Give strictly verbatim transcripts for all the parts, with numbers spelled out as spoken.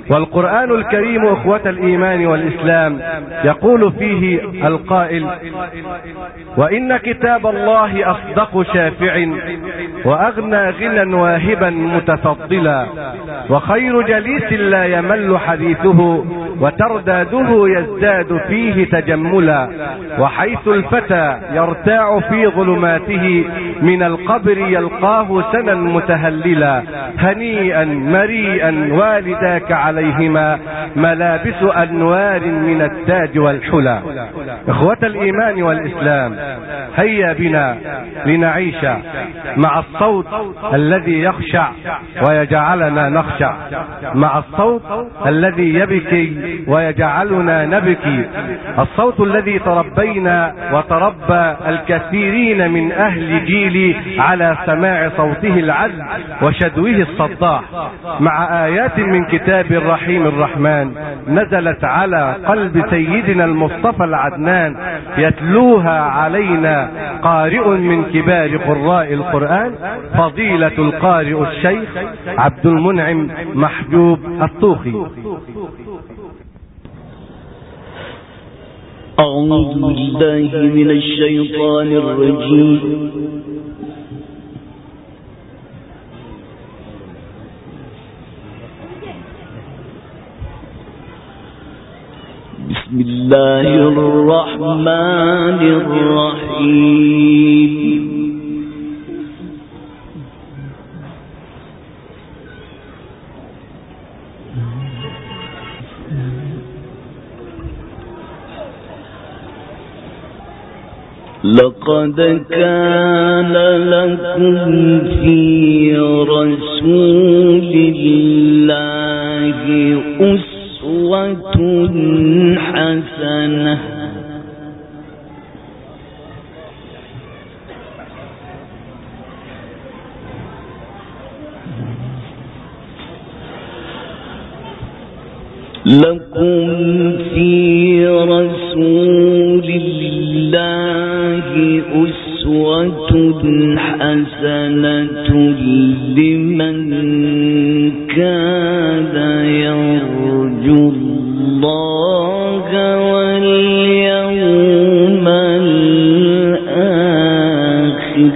والقرآن الكريم أخوة الإيمان والإسلام يقول فيه القائل: وإن كتاب الله أصدق شافع وأغنى غنى واهبا متفضلا، وخير جليس لا يمل حديثه وترداده يزداد فيه تجملا، وحيث الفتى يرتاع في ظلماته من القبر يلقاه سنا متهللا، هنيئا مريئا والداك عليهما ملابس أنوار من التاج والحلى. إخوة الإيمان والإسلام، هيا بنا لنعيش مع الصوت الذي يخشع ويجعلنا نخشع، مع الصوت الذي يبكي ويجعلنا نبكي، الصوت الذي تربينا وتربى الكثيرين من أهل جيلي على سماع صوته العذب وشدوه الصداح، مع آيات من كتاب الرحيم الرحمن نزلت على قلب سيدنا المصطفى العدنان، يتلوها علينا قارئ من كبار قراء القرآن، فضيلة القارئ الشيخ عبد المنعم محجوب الطوخي. أعوذ بالله من الشيطان الرجيم. بسم الله الرحمن الرحيم. لقد كان لكم في رسول الله أسوة حسنة لكم في رسول الله أسوة حسنة لمن كان يرجو الله واليوم الآخر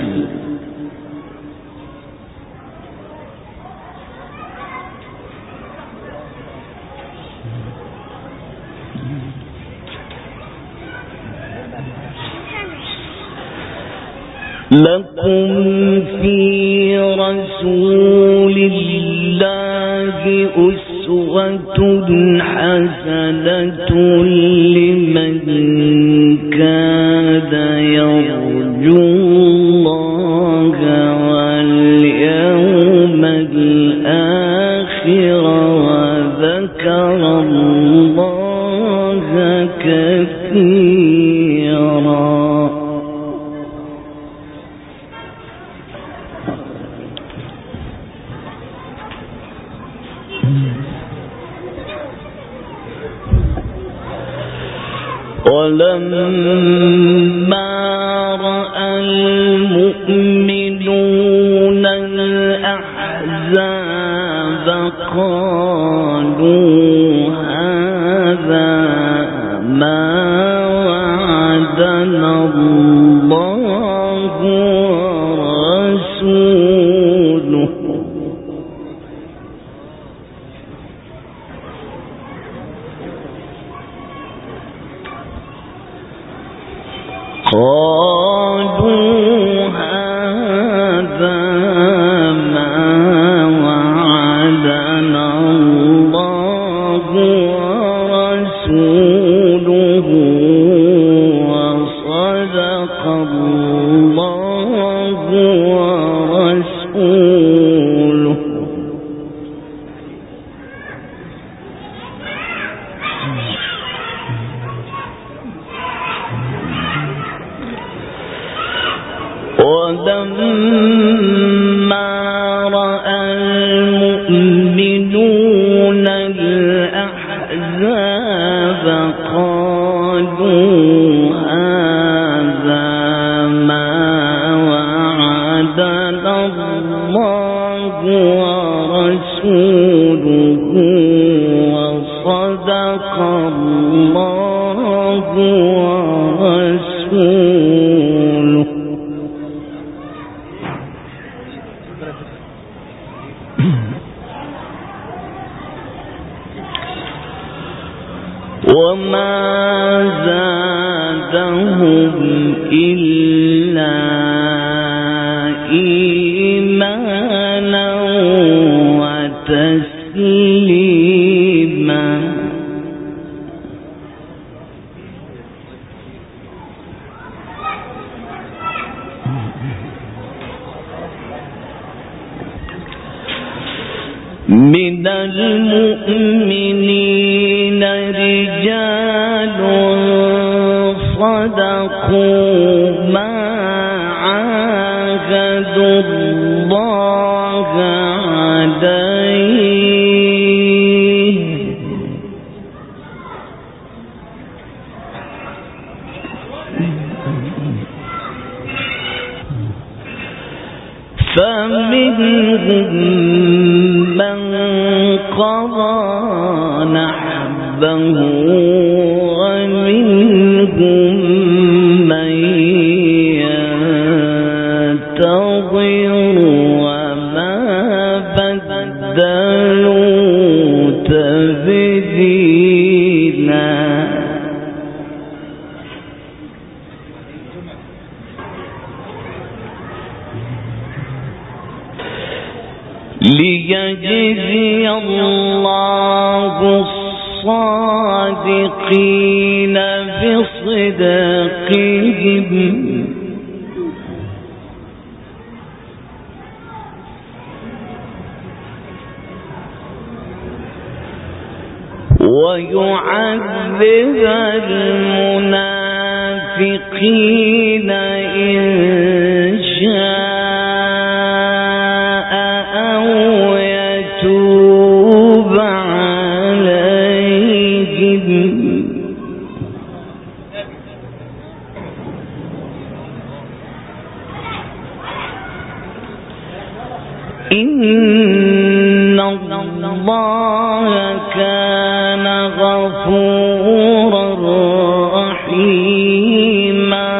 لكم في رسول الله أسوة حسنة لمن كان يرجو الله واليوم الآخر وذكر الله كثيرا. ولما رأى المؤمنون الأحزاب قالوا هذا ما وعدنا الله ورسوله قالوا هذا ما وعدنا الله ورسوله وصدق الله ورسوله. صدق الله ورسوله. وما زادهم إلا إيمانا وتسليما. من المؤمنين رجال صدقوا ما عاهدوا الله عليه فمنهم من قضى نحبه ومنهم من ينتظر وما بدلوا تبديلا. ليجزي الله الصادقين بصدقهم ويعذب المنافقين إن شاء إن الله كان غفورا رحيما.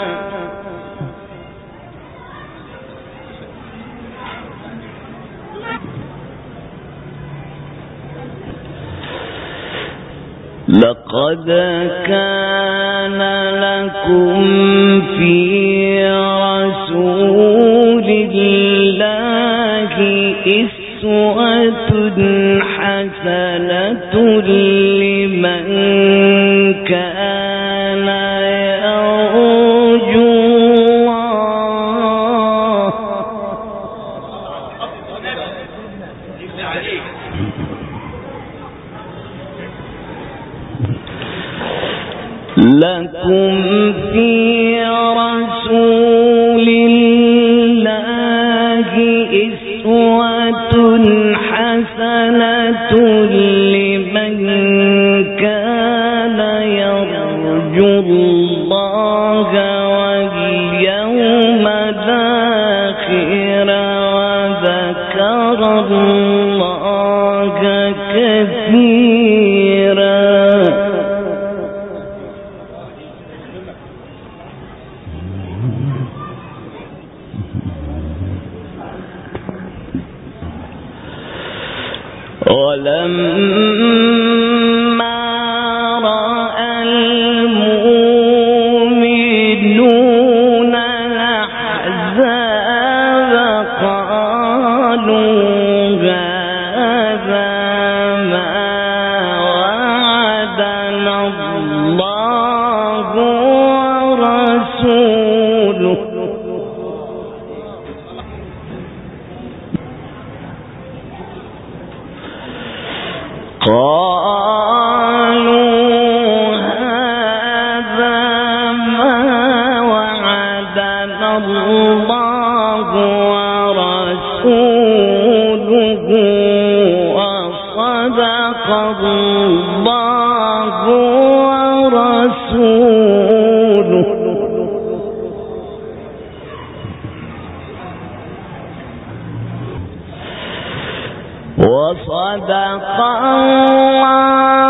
لقد كان لكم في رسول الله أسوة حسنة لمن كان يرجو الله لكم في رسول الله أسوة حسنة لمن كان يرجو الله واليوم الآخر وذكر الله كثيرا. ولما رأى المؤمنون الأحزاب قالوا هذا ما وعدنا الله ورسوله قالوا هذا ما وعدنا الله ورسوله وصدق الله ورسوله وصدق الله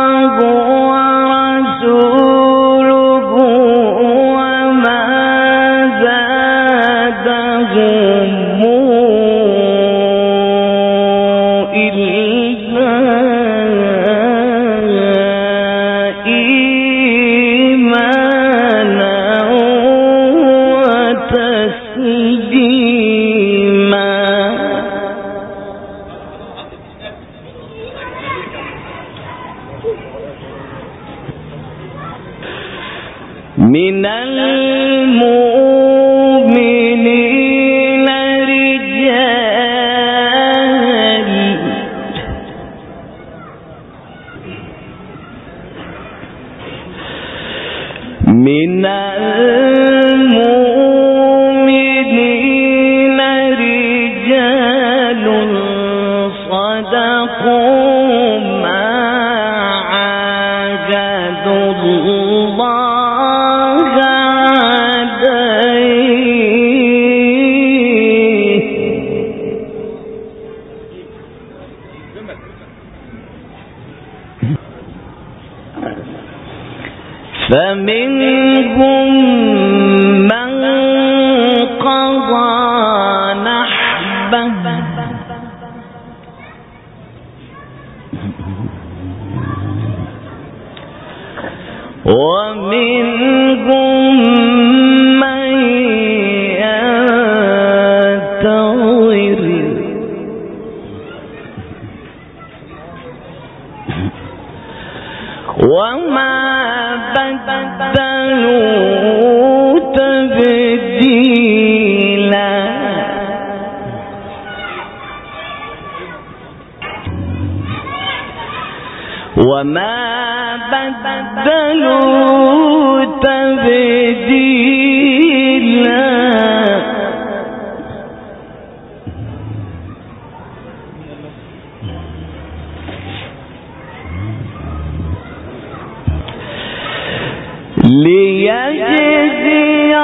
من المؤمنين رجال من المؤمنين رجال صدقوا ما عاهدوا الله عليه فمنهم من قضى نحبه ومنهم من ينتظر وما بدلوا تبديلا وما بدلوا تبديلا ليجزي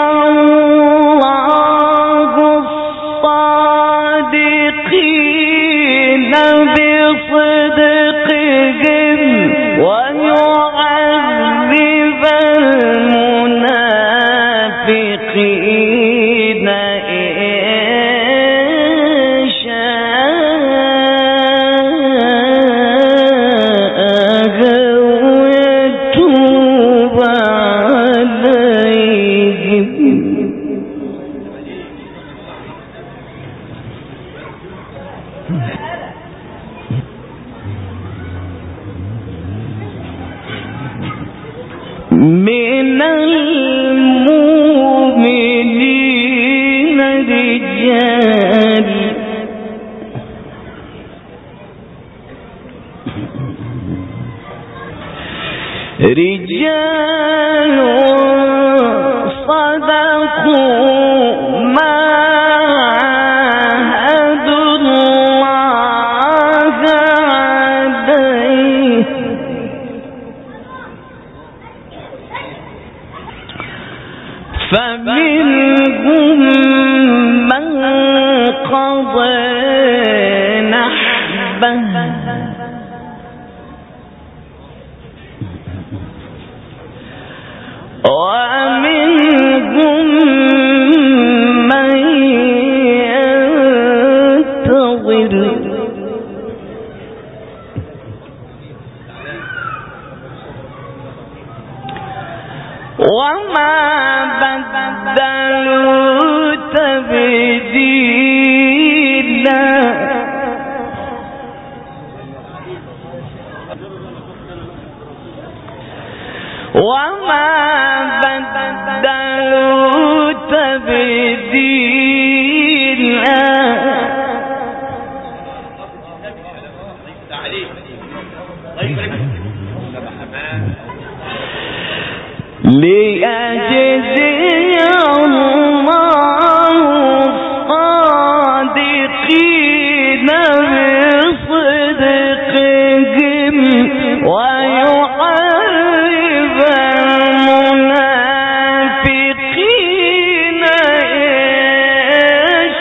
الله الصادقين بصدقهم ويعذب المنافقين إن شاء ويتوب عليهم من المؤمنين رجال رجال صدقوا ما عاهدوا الله عليه فمنهم من قضى نحبه ومنهم من ينتظر وما بدلوا تبديلا وما بدلوا تبديلا ليجزي الله الصادقين بصدقهم ويعذب المنافقين إن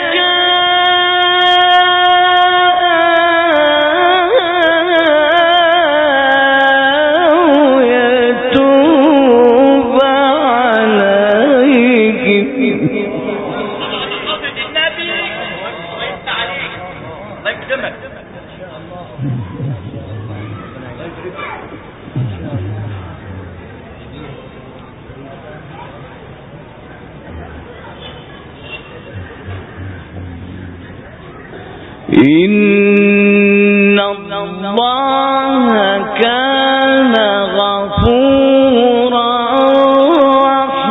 شاء ويتوب إن الله كان غفورا رحيما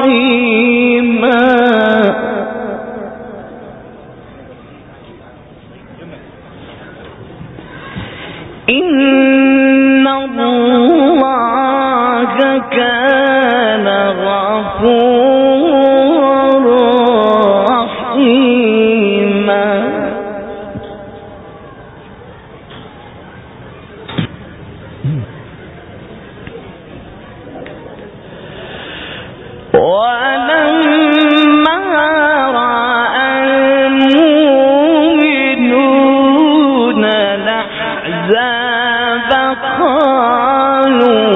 قالوا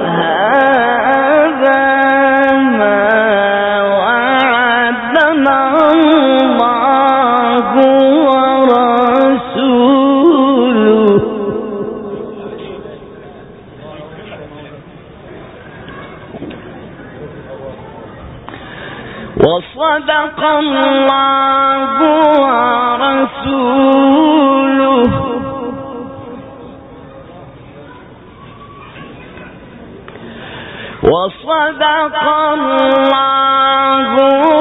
هذا ما وعدنا الله ورسوله وصدق الله ورسوله وصدق الله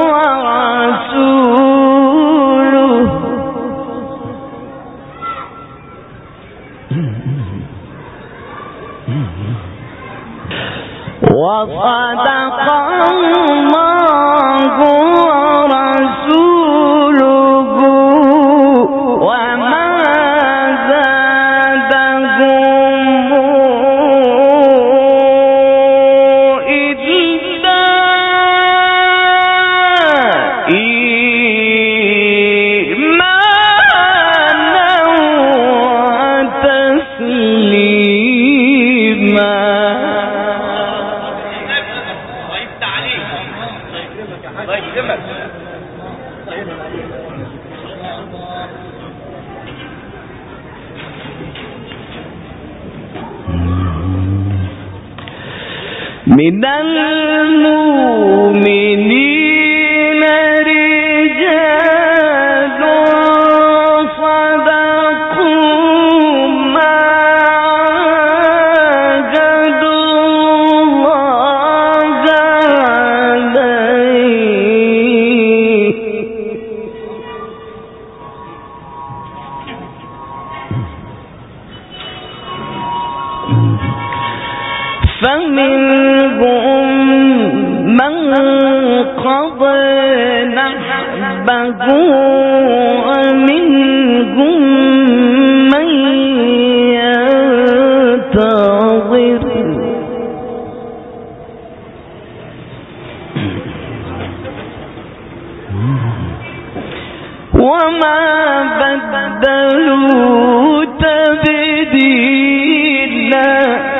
ورسوله وصدق الله ورسوله وما زادهم إلا إيمانا وتسليما. من المؤمنين رجال صدقوا ما عاهدوا الله عليه فمنهم من قضى نحبه ومنهم من ينتظر وما بدلوا تبديلا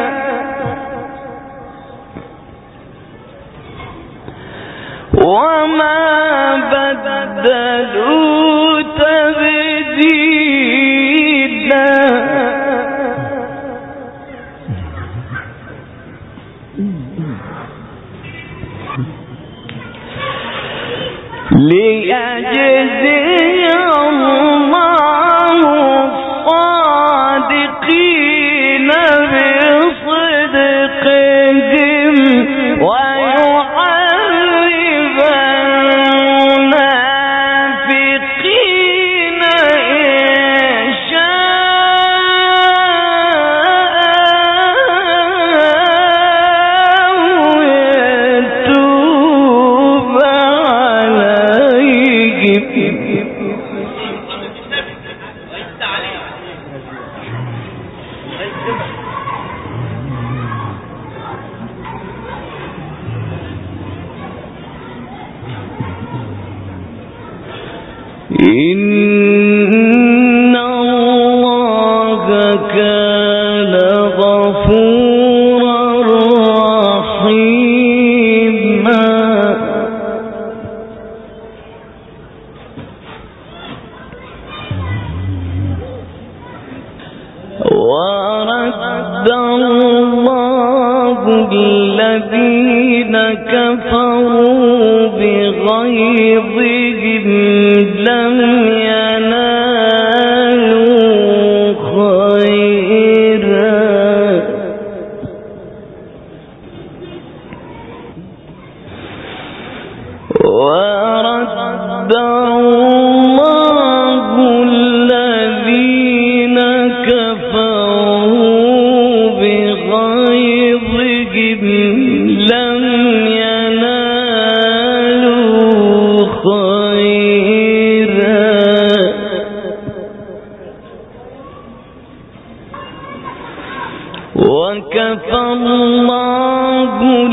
وما بدلوا تبديلا ليجزي الله الصادقين بصدقهم ويعذب المنافقين إن شاء ويتوب عليهم. إن الله كان غفورا رحيما. ورد الله الذين كفروا بغيظهم لم ينالوا خيرا ورد الله الذين كفروا بغيظهم لم ينالوا خيرا وكفى الله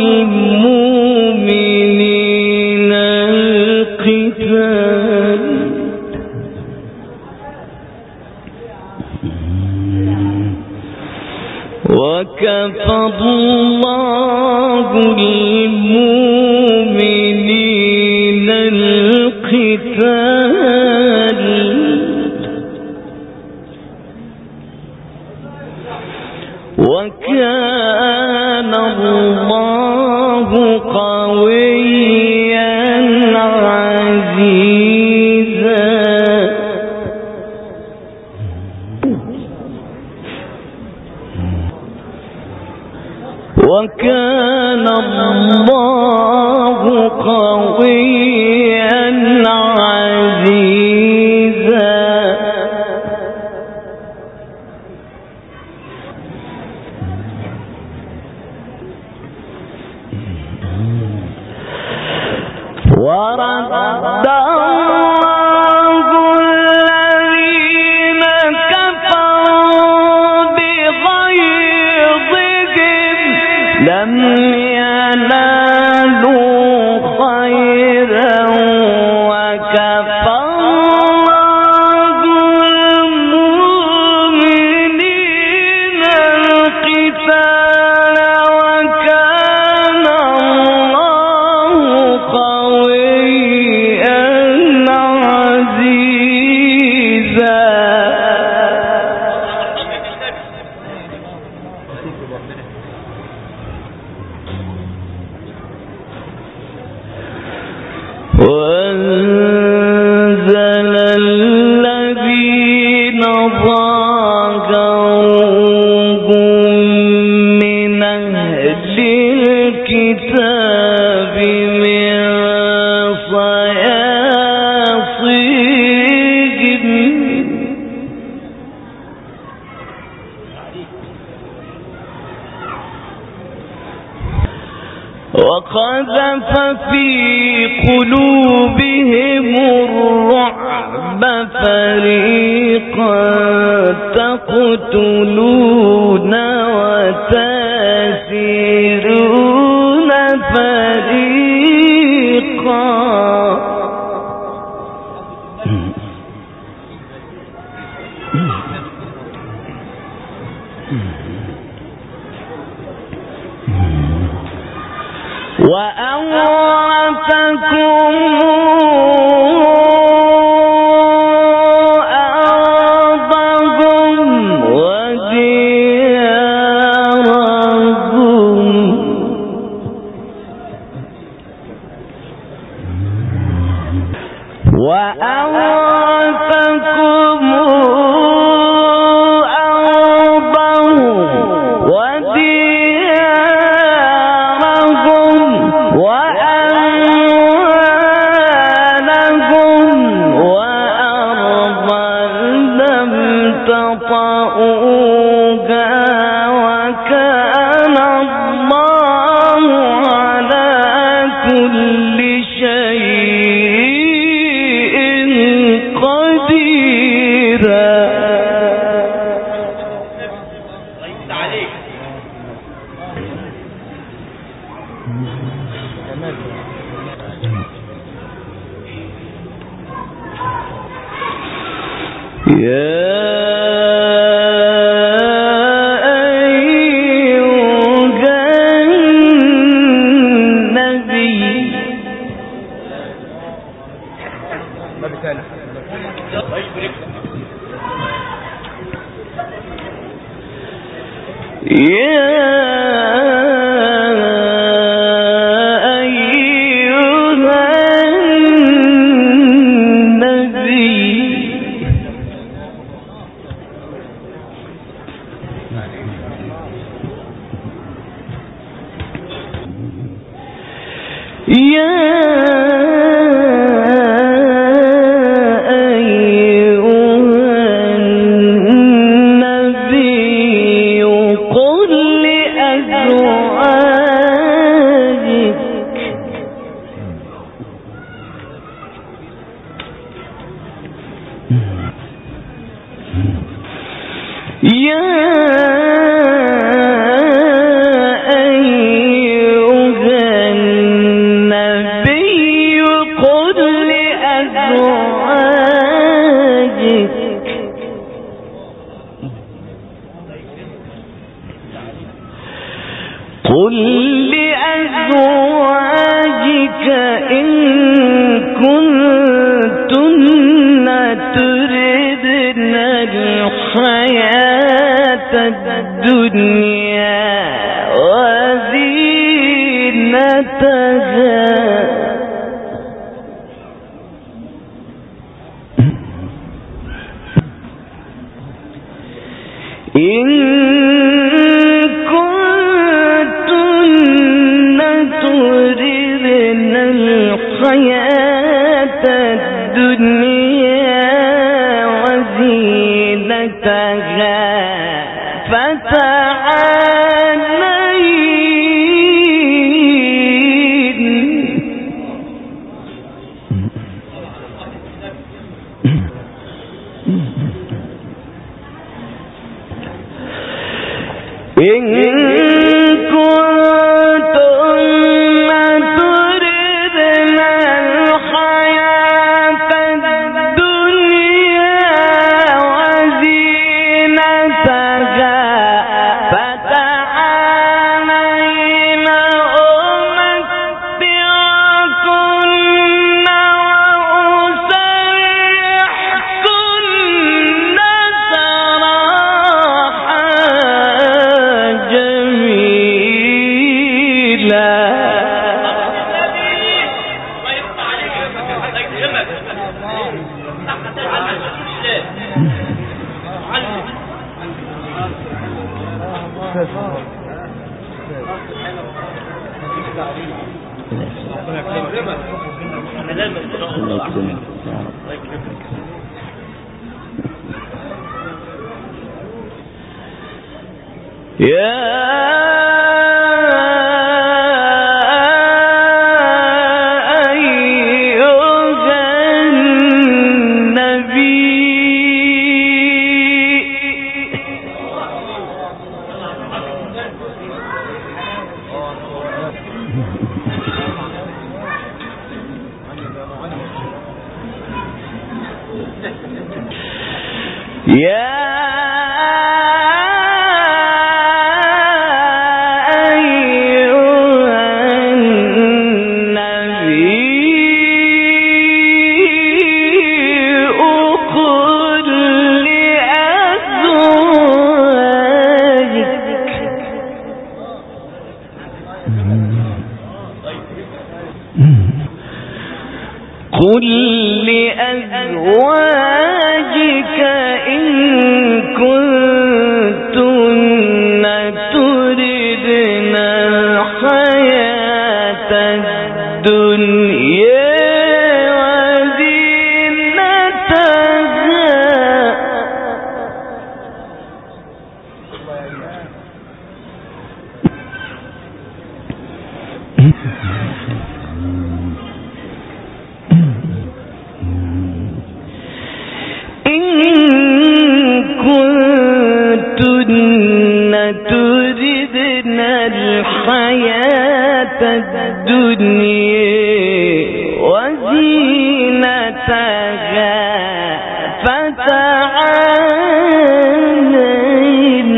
المؤمنين القتال وكفى الله المؤمنين القتال وكان الله قويا عزيزا وكان الله قويا عزيزا ورد الله الذين كفروا بغيظهم لم ينالوا خيرا وكفى الله المؤمنين القتال وكان الله قويا عزيزا وأنزل الذين ظاهروهم من أهل الكتاب من صياصيهم وقذف في قلوبهم الرعب فريقا تقتلون وتأسرون فريقا وأورثكم أرضهم وديارهم وأورثكم أرضهم وديارهم وأموالهم وأرضا لم تطئوها وكان الله على كل شيء قديرا. يا أيها النبي قل لأزواجك إن كنتن تردن الحياة الدنيا وزينتها إن كنتن تردن الحياة الدنيا وزينتها فتعالين إن كنتن تردن الحياة الدنيا وزينتها فتعالين أمتعكن وأسرحكن سراحا جميلا. يا يا قل لأزواجك إن كنتن تردن الحياة الدنيا تردن الحياة الدنيا وزينتها فتعالين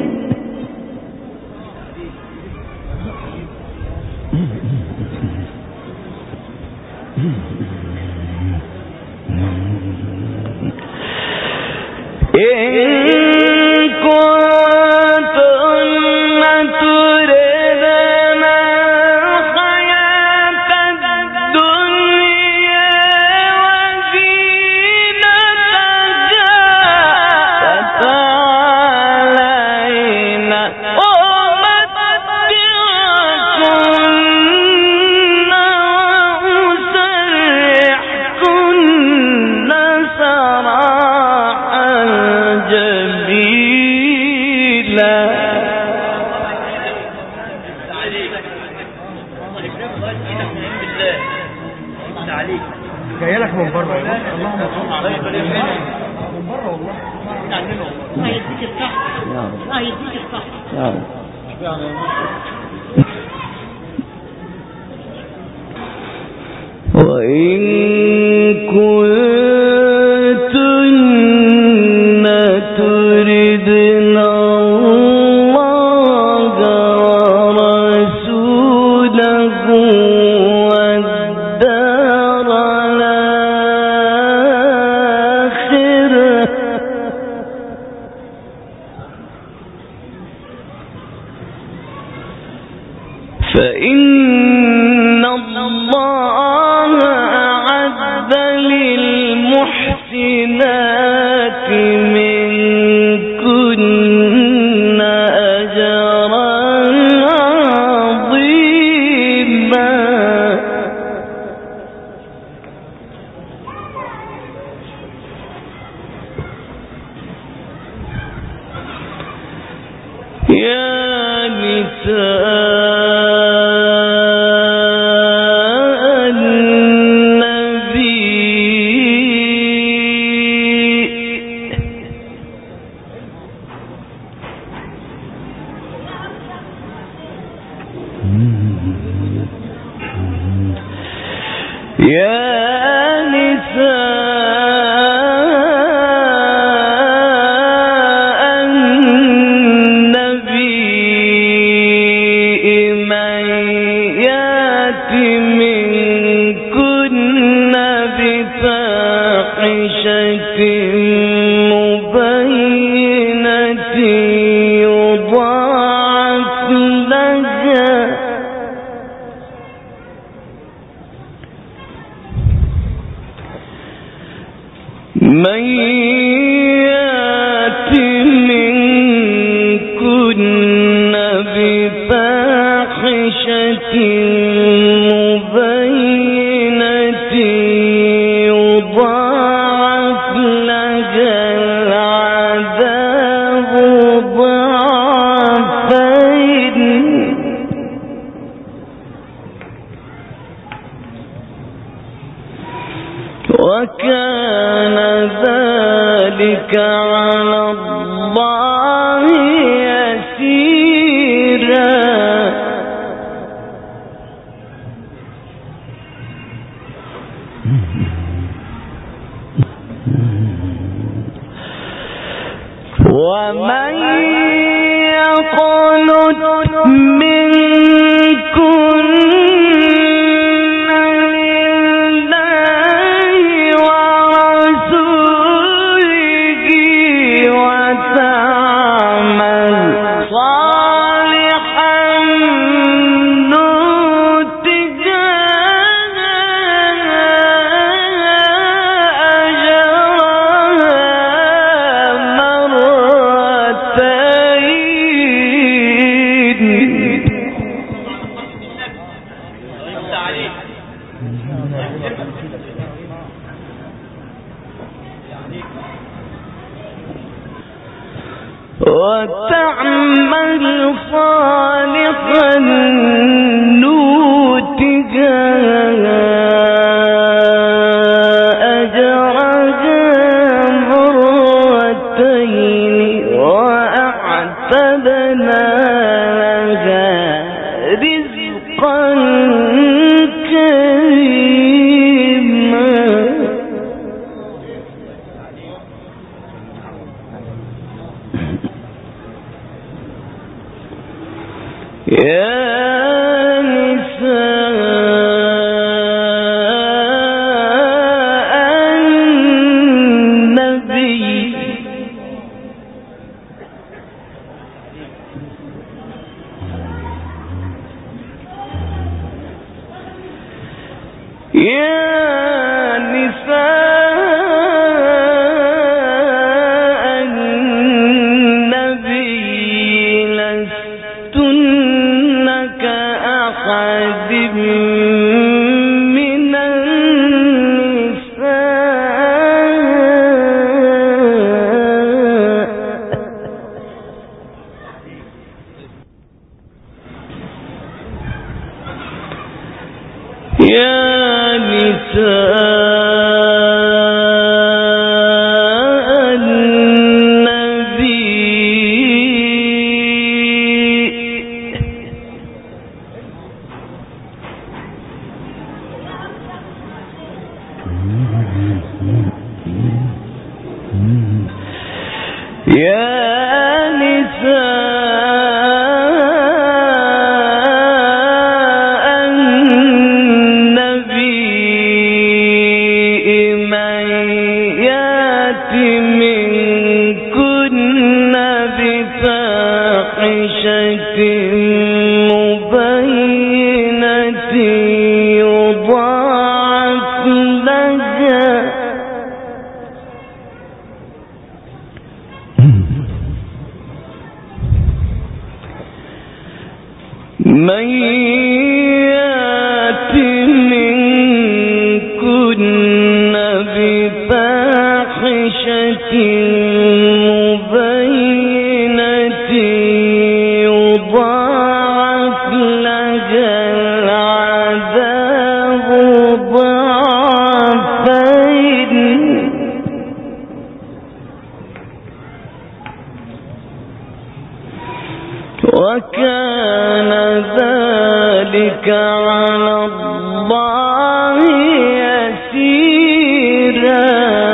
جاي لك من بره. اللهم صل على سيدنا من بره والله. الله يديك الصحة. الله يديك الصحة. وإن كنتن تردن الله فإن الله أعد للمحسنات منكن أجرا عظيما. يا نساء النبي يا نساء النبي من يات منكن بفاحشة مبينة يضاعف لها من يات منكن بفاحشة مبينة يضاعف لها العذاب ضعفين وكان ذلك على الله يسيرا. ومن يقنت منكن وتعمل صالحا نؤتها أجرها مرتين وأعتدنا لها رزقا كريما. يا نساء النبي يا نساء النبي لستن كأحد من النساء يا نساء النبي يا نساء النبي من يات منكن بفاحشة مبينة من يات منكن بفاحشة مبينة يضاعف لها العذاب ضعفين وكان ذلك على الله يسيرا.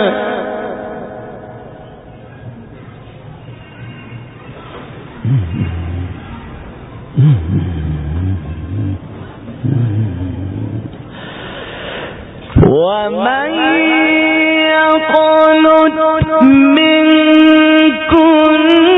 ومن يقنت منكن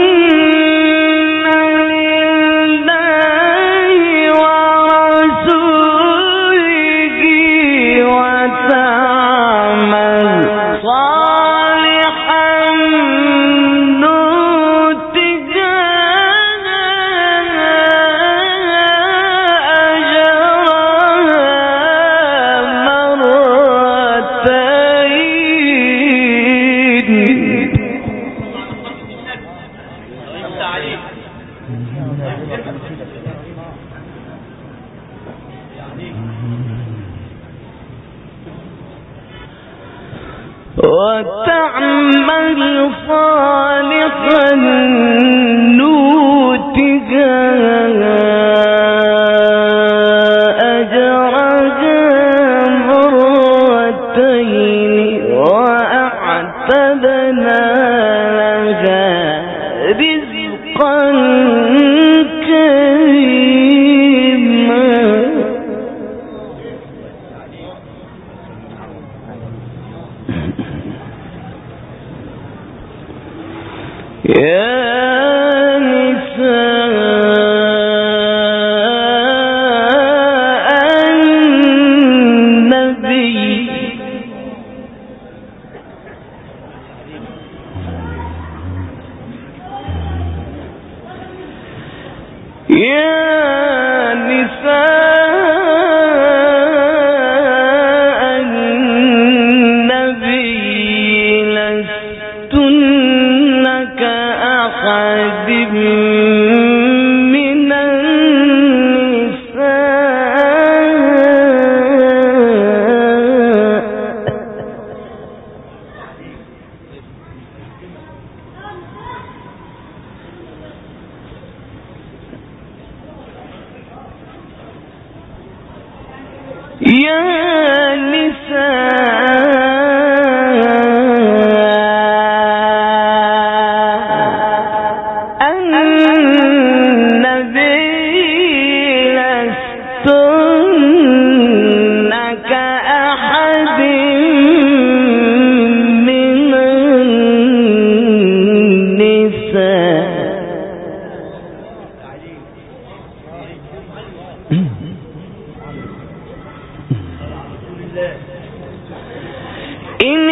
وتعمل صالحا نؤتها أجرها مرتين وأعتدنا لها رزقا كريما. يا نساء النبي يا نساء النبي لستن كأحد من النساء يا نساء النبي لستن كأحد من النساء إن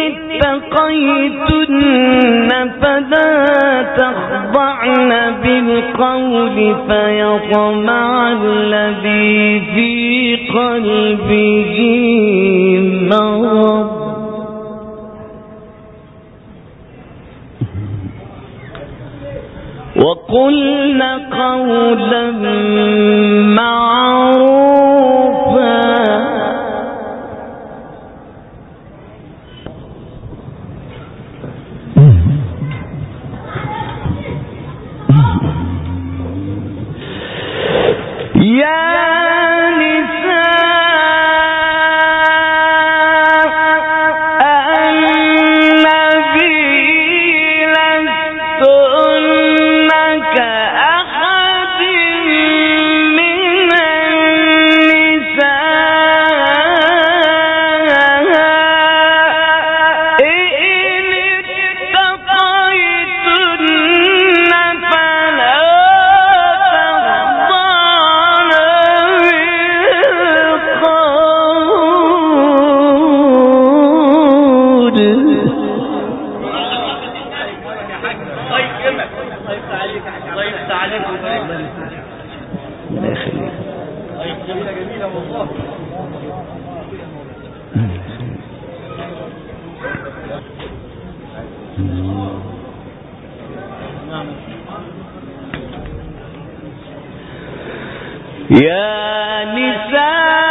اتقيتن فلا تخضعن بالقول فيطمع الذي في قلبه مرض وقلن قولا معروفا. يا يخليك. جميلة والله. يا نساء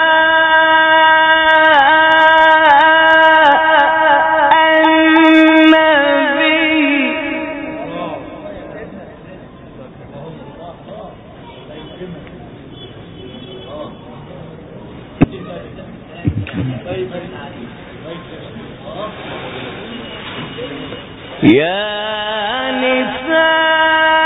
يا نساء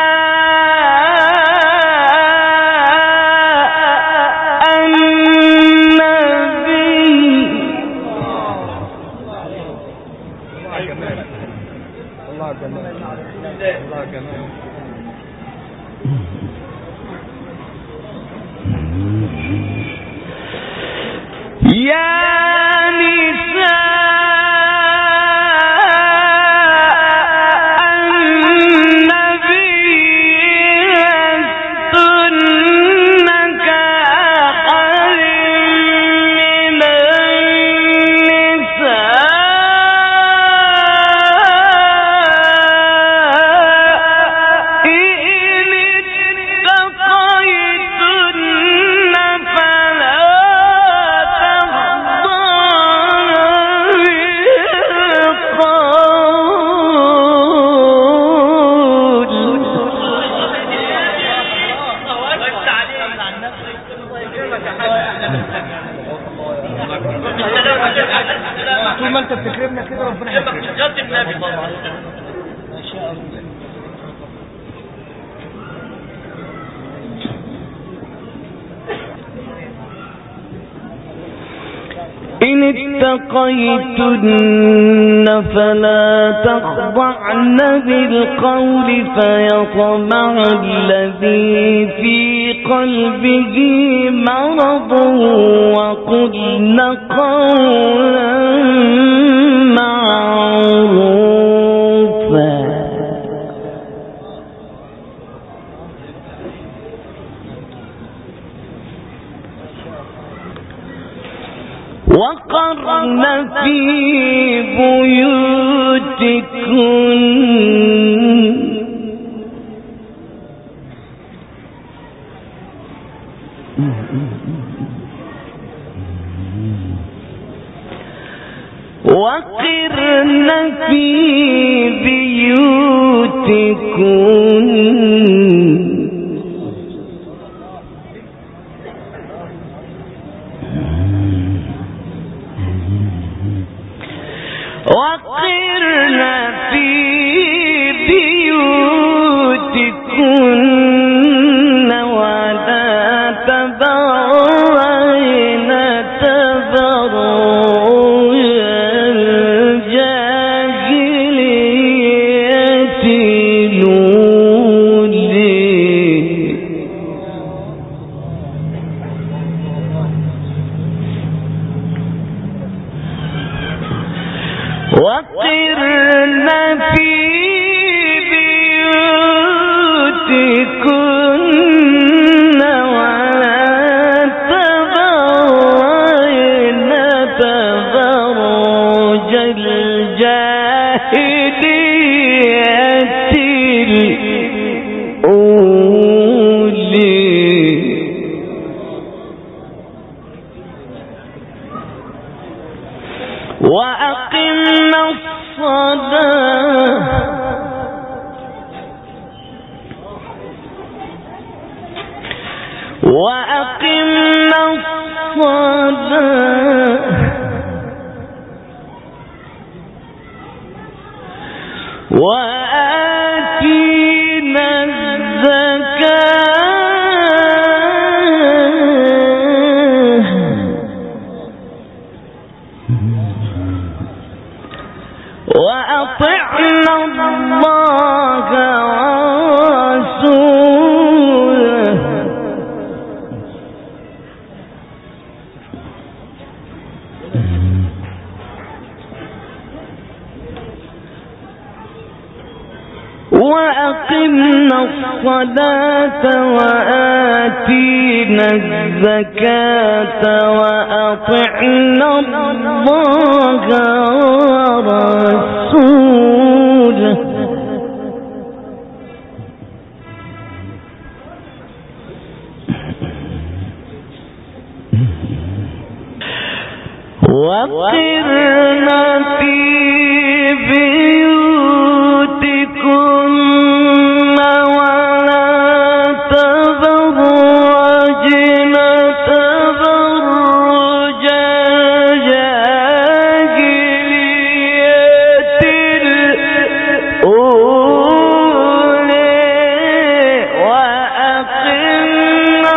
طول ما انت بتكرمنا كده ربنا يكرمك. جد النبي طبعا ما شاء الله. إن اتقيتن فلا تخضعن بالقول فيطمع الذي في قلبه مرض وقلن قولا معروفا. وقرن في بيوتكن وقرن في بيوتكن وقرن في بيوتكن ولا تبرجن تبرج الجاهلية الأولى. وقرن في بيوتكن ولا تبرجن تبرج الجاهلية الأولى. وأقمنا الصلاة وأقمنا الصلاة وآتينا الزكاة وأطعنا الله ورسوله وأقمنا الصلاة وآتينا الزكاة وأطعنا الله ورسوله وقرنا في بيوتكن ولا تبرجن تبرج الجاهلية الأولى وأقمنا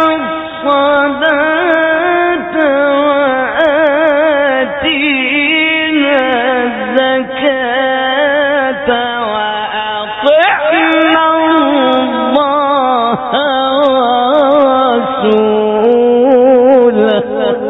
الصلاة وآتينا الزكاة وأطعنا الله ورسوله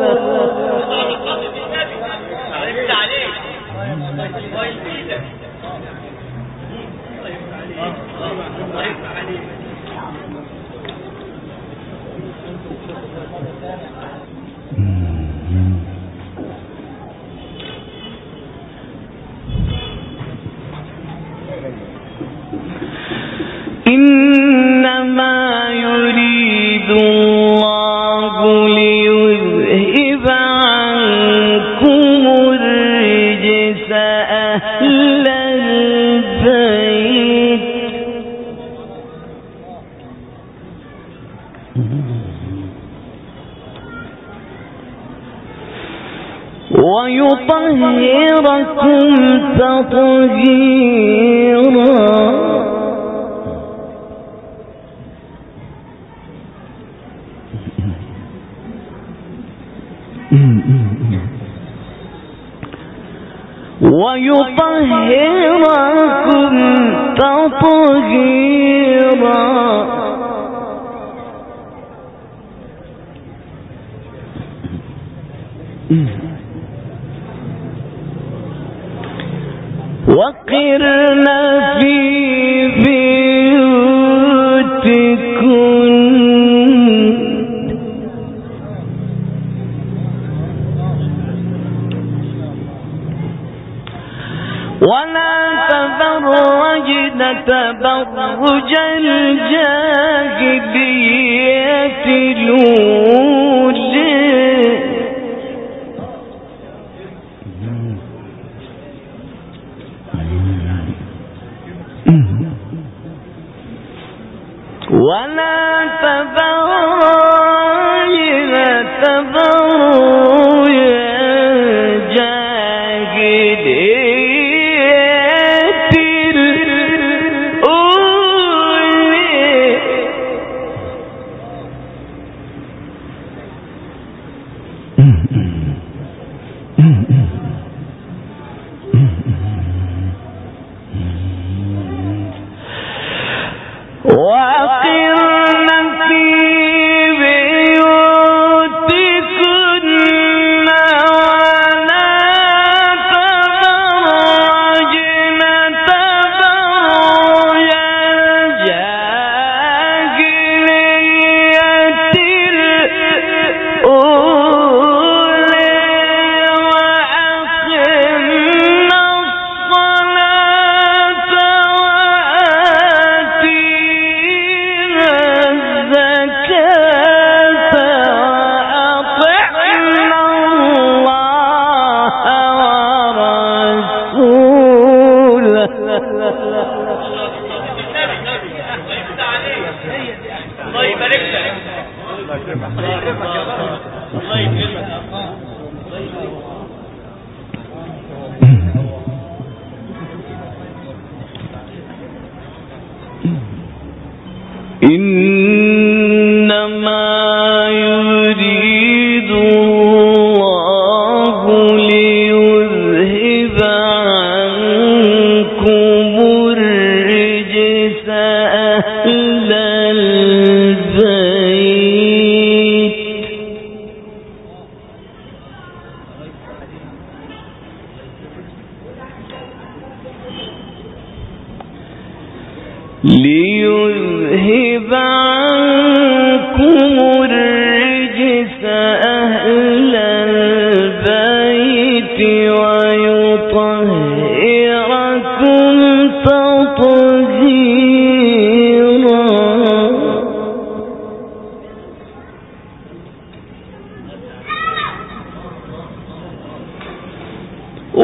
إنما يريد الله ليذهب عنكم الرجس أهل البيت ويطهركم تطهيرا ويطهركم تطهيرا وقرنا في بيوتكن ولا تبرجن تبرج الجاهلية الأولى ولا تبرجن تبرج الجاهلية الأولى وأقرنا في بيوتكن ولا تبرجن تبرج الجاهلية الأولى وأقمنا الصلاة وآتينا الزكاة وأطعنا الله ورسوله الله يبارك لك. الله يكرمك. الله يكرمك يا رب. الله يكرمك. إنما يريد الله ليذهب عنكم الرجس أهل البيت ليذهب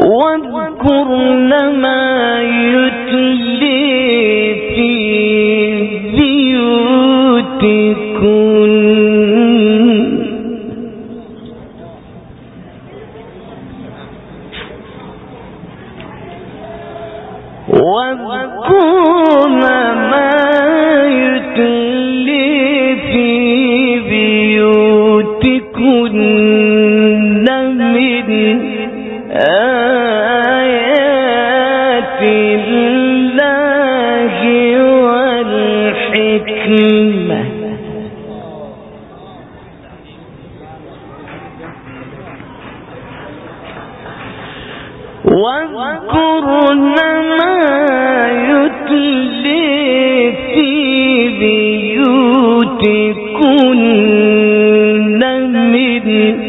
واذكرن ما يتلي في بيوتكن واذكرن ما يتلي في بيوتكن من آيات الله والحكمة واذكرن ما يتلي في بيوتكن من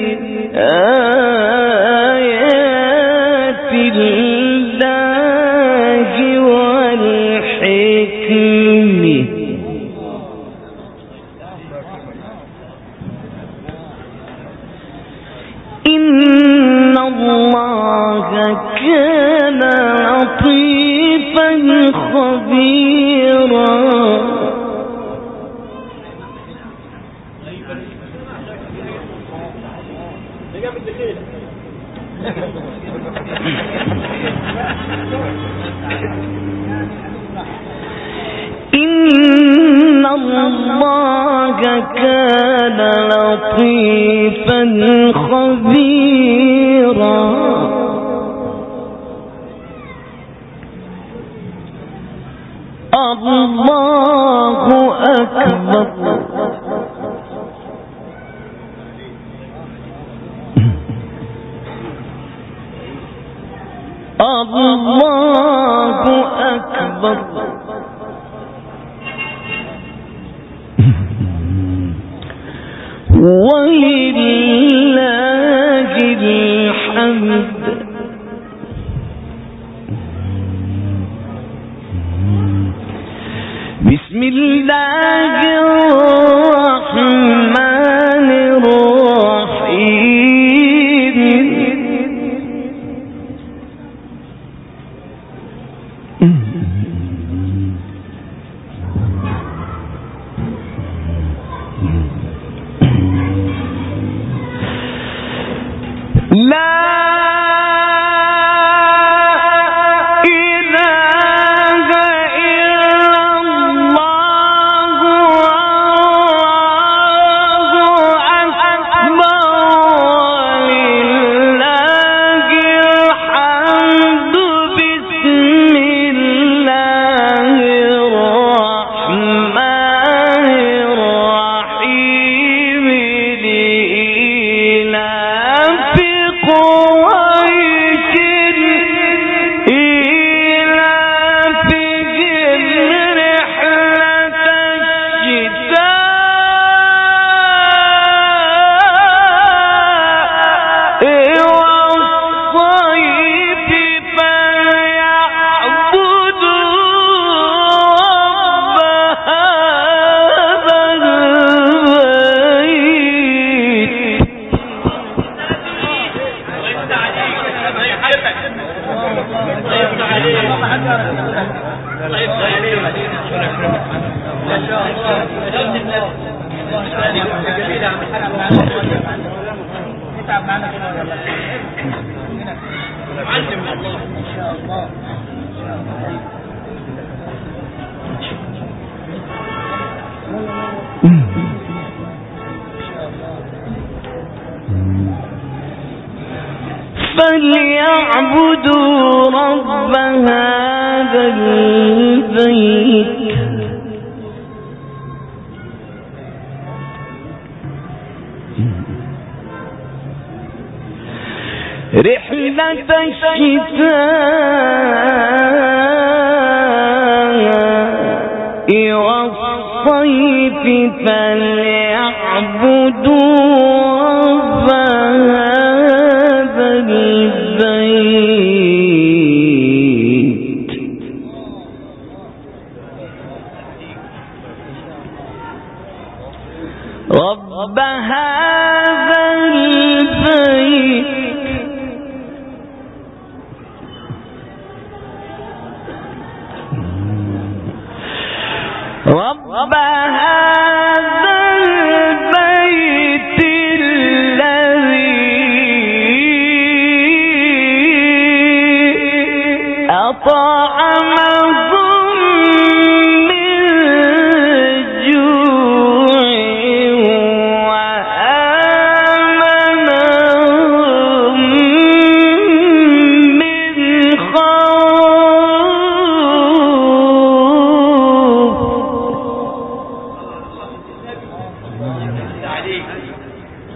آيات الله والحكمة إن الله كان لطيفا خبيرا إن الله كان لطيفا خبيرا الله أكبر الله أكبر ولله الحمد بسم الله الرحمن الرحيم لا فليعبدوا رب هذا البيت رحلة الشتاء والصيف فليعبدوا رب هذا البيت رب هذا البيت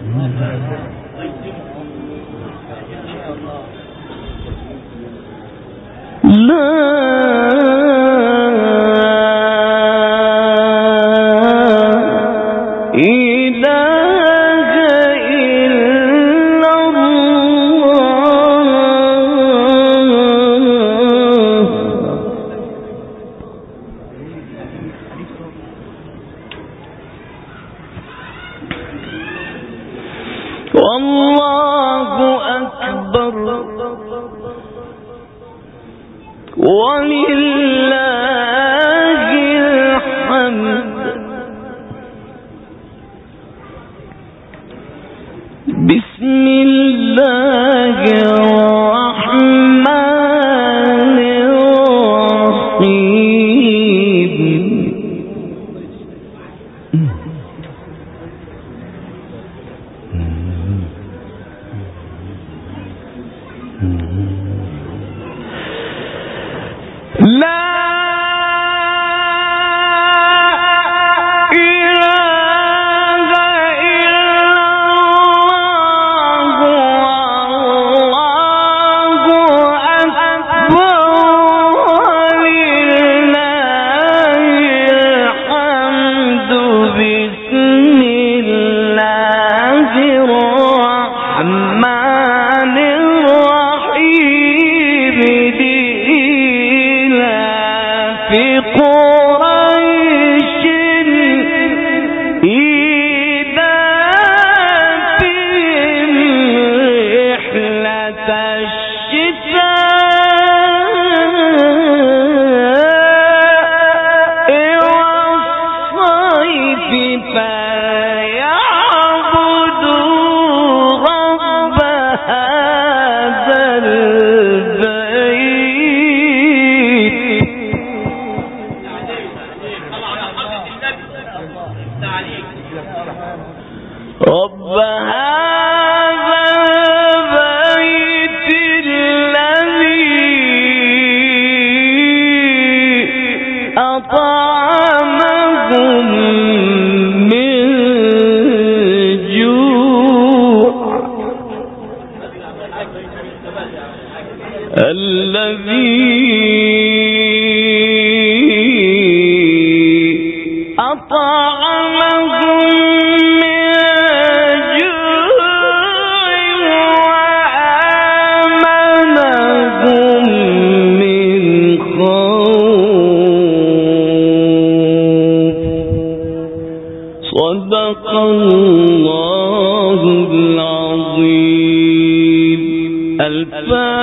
الفاتحة.